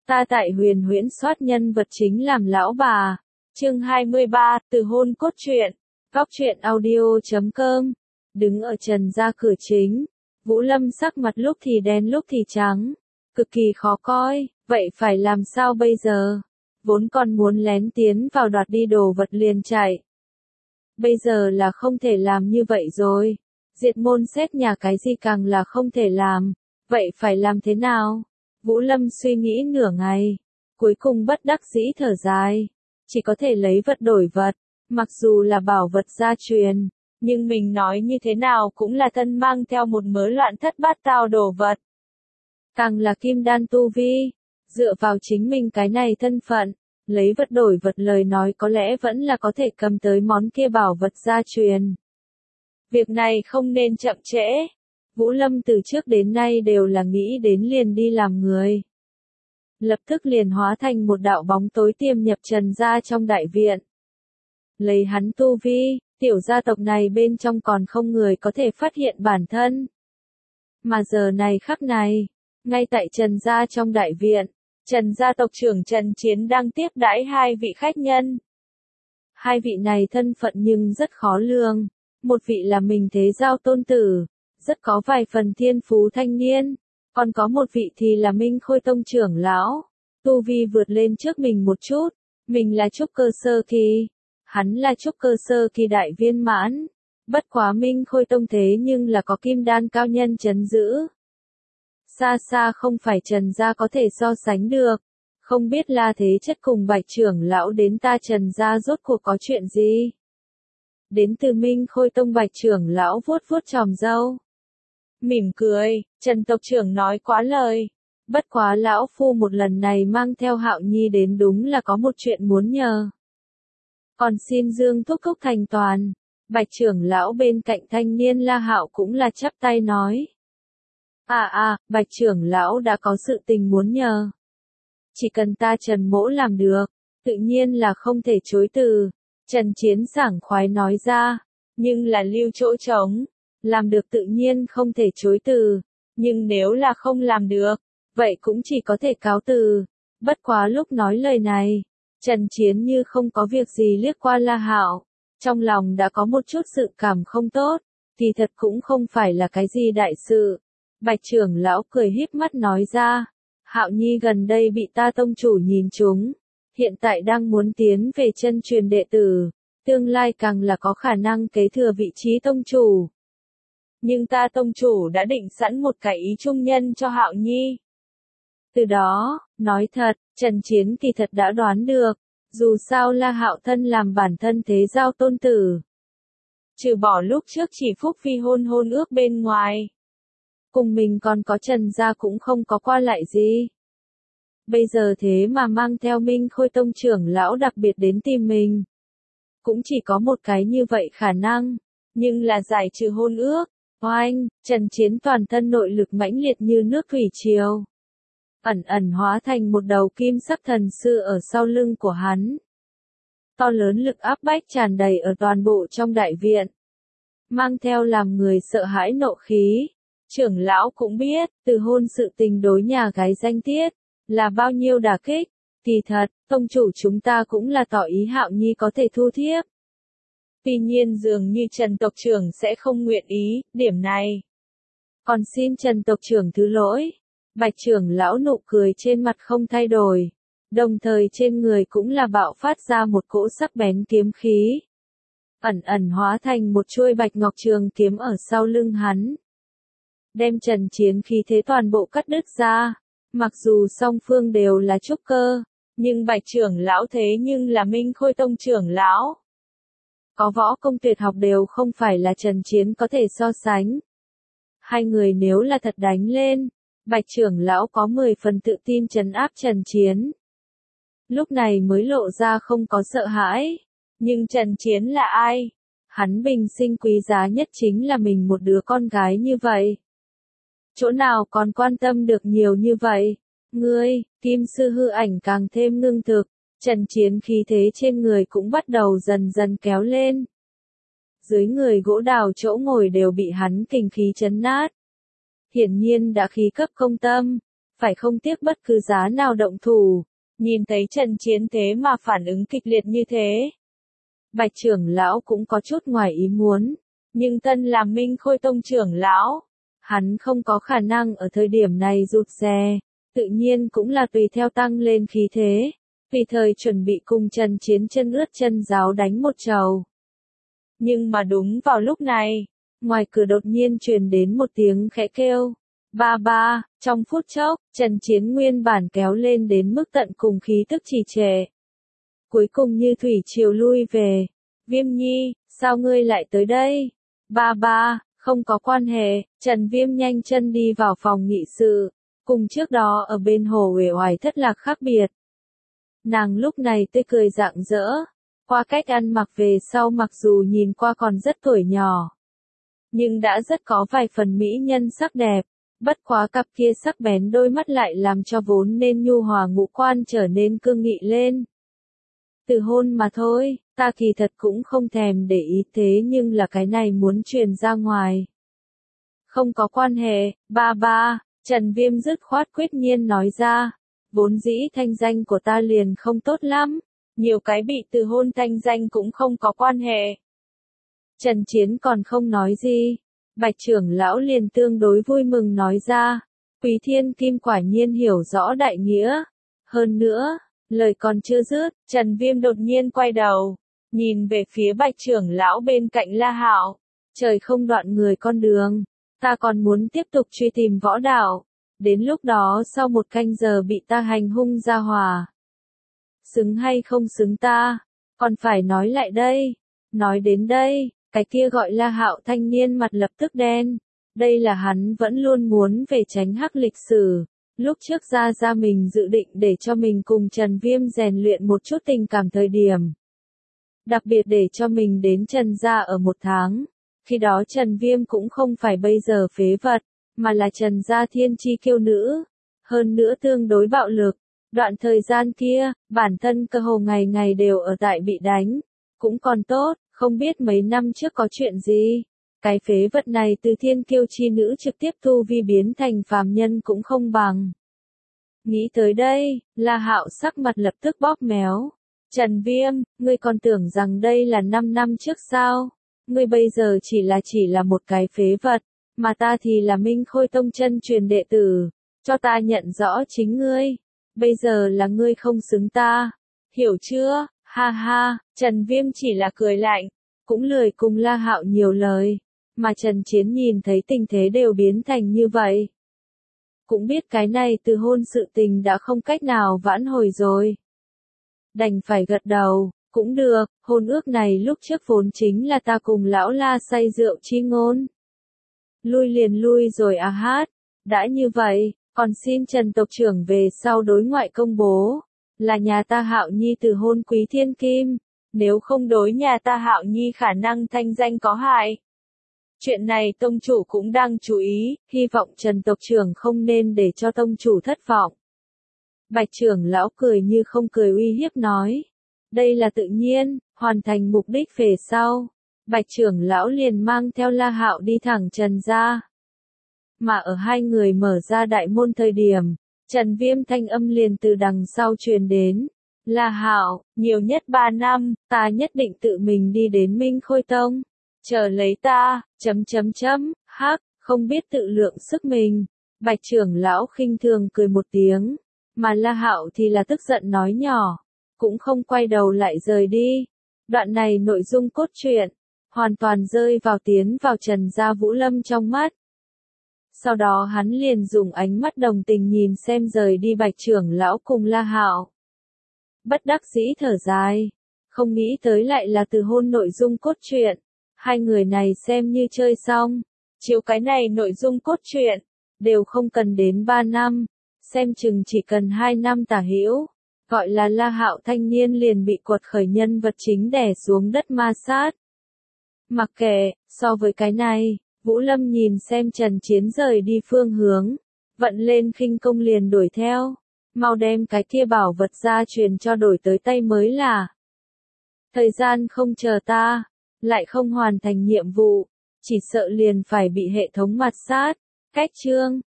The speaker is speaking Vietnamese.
Ta tại Huyền Huyễn soát nhân vật chính làm lão bà. Chương 23, từ hôn cốt truyện. Góc truyện audio.com. Đứng ở trần gia cửa chính, Vũ Lâm sắc mặt lúc thì đen lúc thì trắng, cực kỳ khó coi, vậy phải làm sao bây giờ? Vốn còn muốn lén tiến vào đoạt đi đồ vật liền chạy. Bây giờ là không thể làm như vậy rồi. Diệt môn xét nhà cái gì càng là không thể làm. Vậy phải làm thế nào? Vũ Lâm suy nghĩ nửa ngày, cuối cùng bất đắc dĩ thở dài. Chỉ có thể lấy vật đổi vật, mặc dù là bảo vật gia truyền, nhưng mình nói như thế nào cũng là thân mang theo một mớ loạn thất bát tao đồ vật. Càng là kim đan tu vi, dựa vào chính mình cái này thân phận, lấy vật đổi vật lời nói có lẽ vẫn là có thể cầm tới món kia bảo vật gia truyền. Việc này không nên chậm trễ. Vũ Lâm từ trước đến nay đều là nghĩ đến liền đi làm người. Lập tức liền hóa thành một đạo bóng tối tiềm nhập Trần gia trong đại viện. Lấy hắn tu vi, tiểu gia tộc này bên trong còn không người có thể phát hiện bản thân. Mà giờ này khắc này, ngay tại Trần gia trong đại viện, Trần gia tộc trưởng Trần Chiến đang tiếp đãi hai vị khách nhân. Hai vị này thân phận nhưng rất khó lường. Một vị là mình Thế Giao tôn tử, rất có vài phần thiên phú thanh niên, còn có một vị thì là Minh Khôi tông trưởng lão, tu vi vượt lên trước mình một chút, mình là trúc cơ sơ kỳ, hắn là trúc cơ sơ kỳ đại viên mãn, bất quá Minh Khôi tông thế nhưng là có kim đan cao nhân trấn giữ. Xa xa không phải Trần gia có thể so sánh được, không biết La Thế Chất cùng Bạch trưởng lão đến ta Trần gia rốt cuộc có chuyện gì? Đến từ Minh Khôi tông Bạch trưởng lão vuốt vuốt chòm râu, mỉm cười, Trần tộc trưởng nói quá lời. Bất quá lão phu một lần này mang theo Hạo Nhi đến đúng là có một chuyện muốn nhờ. Còn xin Dương thúc thúc thành toàn. Bạch trưởng lão bên cạnh thanh niên La Hạo cũng là chắp tay nói. Bạch trưởng lão đã có sự tình muốn nhờ. Chỉ cần ta Trần mỗ làm được, tự nhiên là không thể chối từ. Trần Chiến sảng khoái nói ra, nhưng là lưu chỗ trống. Làm được tự nhiên không thể chối từ, nhưng nếu là không làm được, vậy cũng chỉ có thể cáo từ. Bất quá lúc nói lời này, Trần Chiến như không có việc gì liếc qua La Hạo, trong lòng đã có một chút sự cảm không tốt, thì thật cũng không phải là cái gì đại sự. Bạch trưởng lão cười híp mắt nói ra, Hạo Nhi gần đây bị ta tông chủ nhìn trúng, hiện tại đang muốn tiến về chân truyền đệ tử, tương lai càng là có khả năng kế thừa vị trí tông chủ. Nhưng ta tông chủ đã định sẵn một cái ý trung nhân cho Hạo Nhi. Từ đó, nói thật, Trần Chiến kỳ thật đã đoán được, dù sao La Hạo thân làm bản thân Thế Giao tôn tử. Trừ bỏ lúc trước chỉ phúc phi hôn ước bên ngoài. Cùng mình còn có Trần gia cũng không có qua lại gì. Bây giờ thế mà mang theo Minh Khôi tông trưởng lão đặc biệt đến tìm mình. Cũng chỉ có một cái như vậy khả năng, nhưng là giải trừ hôn ước. Oanh, Trần Chiến toàn thân nội lực mãnh liệt như nước thủy triều. Ẩn ẩn hóa thành một đầu kim sắc thần sư ở sau lưng của hắn. To lớn lực áp bách tràn đầy ở toàn bộ trong đại viện. Mang theo làm người sợ hãi nộ khí. Trưởng lão cũng biết, từ hôn sự tình đối nhà gái danh tiết, là bao nhiêu đả kích. Kỳ thật, tông chủ chúng ta cũng là tỏ ý Hạo Nhi có thể thu thiếp. Tuy nhiên dường như Trần tộc trưởng sẽ không nguyện ý, điểm này. Còn xin Trần tộc trưởng thứ lỗi. Bạch trưởng lão nụ cười trên mặt không thay đổi. Đồng thời trên người cũng là bạo phát ra một cỗ sắc bén kiếm khí. Ẩn ẩn hóa thành một chuôi bạch ngọc trường kiếm ở sau lưng hắn. Đem Trần Chiến khí thế toàn bộ cắt đứt ra. Mặc dù song phương đều là trúc cơ, nhưng Bạch trưởng lão thế nhưng là Minh Khôi tông trưởng lão. Có võ công tuyệt học đều không phải là Trần Chiến có thể so sánh. Hai người nếu là thật đánh lên, Bạch trưởng lão có 10 phần tự tin trấn áp Trần Chiến. Lúc này mới lộ ra không có sợ hãi. Nhưng Trần Chiến là ai? Hắn bình sinh quý giá nhất chính là mình một đứa con gái như vậy. Chỗ nào còn quan tâm được nhiều như vậy? Ngươi, kim sư hư ảnh càng thêm ngưng thực. Trần Chiến khí thế trên người cũng bắt đầu dần dần kéo lên. Dưới người gỗ đào chỗ ngồi đều bị hắn kình khí chấn nát. Hiển nhiên đã khí cấp công tâm. phải không tiếc bất cứ giá nào động thủ. Nhìn thấy Trần Chiến thế mà phản ứng kịch liệt như thế. Bạch trưởng lão cũng có chút ngoài ý muốn, nhưng thân làm Minh Khôi Tông trưởng lão, hắn không có khả năng ở thời điểm này rụt rè, tự nhiên cũng là tùy theo tăng lên khí thế, tùy thời chuẩn bị cùng Trần Chiến chân ướt chân ráo đánh một trầu. Nhưng mà đúng vào lúc này, ngoài cửa đột nhiên truyền đến một tiếng khẽ kêu. Ba ba, trong phút chốc, Trần Chiến nguyên bản kéo lên đến mức tận cùng khí tức trì trệ. Cuối cùng như thủy triều lui về. Viêm Nhi, sao ngươi lại tới đây? Ba ba, không có quan hệ, Trần Viêm nhanh chân đi vào phòng nghị sự, cùng trước đó ở bên hồ uể oải thất lạc khác biệt. Nàng lúc này tươi cười rạng rỡ, qua cách ăn mặc về sau mặc dù nhìn qua còn rất tuổi nhỏ, nhưng đã rất có vài phần mỹ nhân sắc đẹp. Bất quá cặp kia sắc bén đôi mắt lại làm cho vốn nên nhu hòa ngũ quan trở nên cương nghị lên. Từ hôn mà thôi, ta kỳ thật cũng không thèm để ý thế nhưng là cái này muốn truyền ra ngoài. Không có quan hệ, ba ba, Trần Viêm dứt khoát quyết nhiên nói ra. Vốn dĩ thanh danh của ta liền không tốt lắm, nhiều cái bị từ hôn thanh danh cũng không có quan hệ. Trần Chiến còn không nói gì. Bạch trưởng lão liền tương đối vui mừng nói ra, Quý Thiên Kim quả nhiên hiểu rõ đại nghĩa. Hơn nữa, lời còn chưa dứt, Trần Viêm đột nhiên quay đầu, nhìn về phía Bạch trưởng lão bên cạnh La Hạo. Trời không đoạn người con đường, ta còn muốn tiếp tục truy tìm võ đạo. Đến lúc đó sau 1 canh giờ bị ta hành hung ra hòa. Xứng hay không xứng ta, còn phải nói lại đây. Nói đến đây, cái kia gọi La Hạo thanh niên mặt lập tức đen. Đây là hắn vẫn luôn muốn về tránh hắc lịch sử. Lúc trước ra mình dự định để cho mình cùng Trần Viêm rèn luyện một chút tình cảm thời điểm. Đặc biệt để cho mình đến Trần gia ở 1 tháng. Khi đó Trần Viêm cũng không phải bây giờ phế vật, mà là Trần gia thiên chi kiêu nữ. Hơn nữa tương đối bạo lực. Đoạn thời gian kia, bản thân cơ hồ ngày ngày đều ở tại bị đánh. Cũng còn tốt, không biết mấy năm trước có chuyện gì. Cái phế vật này từ thiên kiêu chi nữ trực tiếp tu vi biến thành phàm nhân cũng không bằng. Nghĩ tới đây, La Hạo sắc mặt lập tức bóp méo. Trần Viêm, ngươi còn tưởng rằng đây là 5 năm trước sao? Ngươi bây giờ chỉ là một cái phế vật, mà ta thì là Minh Khôi Tông chân truyền đệ tử. Cho ta nhận rõ chính ngươi. Bây giờ là ngươi không xứng ta. Hiểu chưa? Ha ha, Trần Viêm chỉ là cười lạnh, cũng lười cùng La Hạo nhiều lời. Mà Trần Chiến nhìn thấy tình thế đều biến thành như vậy. Cũng biết cái này từ hôn sự tình đã không cách nào vãn hồi rồi. Đành phải gật đầu, cũng được, hôn ước này lúc trước vốn chính là ta cùng lão La say rượu chi ngôn. Lui liền lui rồi à hát, đã như vậy, còn xin Trần tộc trưởng về sau đối ngoại công bố, là nhà ta Hạo Nhi từ hôn Quý Thiên Kim, nếu không đối nhà ta Hạo Nhi khả năng thanh danh có hại. Chuyện này tông chủ cũng đang chú ý, hy vọng Trần tộc trưởng không nên để cho tông chủ thất vọng. Bạch trưởng lão cười như không cười uy hiếp nói. Đây là tự nhiên, hoàn thành mục đích về sau. Bạch trưởng lão liền mang theo La Hạo đi thẳng Trần gia. Mà ở hai người mở ra đại môn thời điểm, Trần Viêm thanh âm liền từ đằng sau truyền đến. La Hạo, nhiều nhất 3 năm, ta nhất định tự mình đi đến Minh Khôi Tông. Chờ lấy ta, hắc, không biết tự lượng sức mình. Bạch trưởng lão khinh thường cười một tiếng, mà La Hạo thì là tức giận nói nhỏ, cũng không quay đầu lại rời đi. Đoạn này nội dung cốt truyện, hoàn toàn rơi vào tiến vào Trần gia Vũ Lâm trong mắt. Sau đó hắn liền dùng ánh mắt đồng tình nhìn xem rời đi Bạch trưởng lão cùng La Hạo. Bất đắc dĩ thở dài, không nghĩ tới lại là từ hôn nội dung cốt truyện. Hai người này xem như chơi xong, chiếu cái này nội dung cốt truyện, đều không cần đến 3 năm, xem chừng chỉ cần 2 năm tả hữu, gọi là La Hạo thanh niên liền bị quật khởi nhân vật chính đè xuống đất ma sát. Mặc kệ, so với cái này, Vũ Lâm nhìn xem Trần Chiến rời đi phương hướng, vận lên khinh công liền đuổi theo, mau đem cái kia bảo vật ra truyền cho đổi tới tay mới là. Thời gian không chờ ta, lại không hoàn thành nhiệm vụ, chỉ sợ liền phải bị hệ thống mạt sát. Cách chương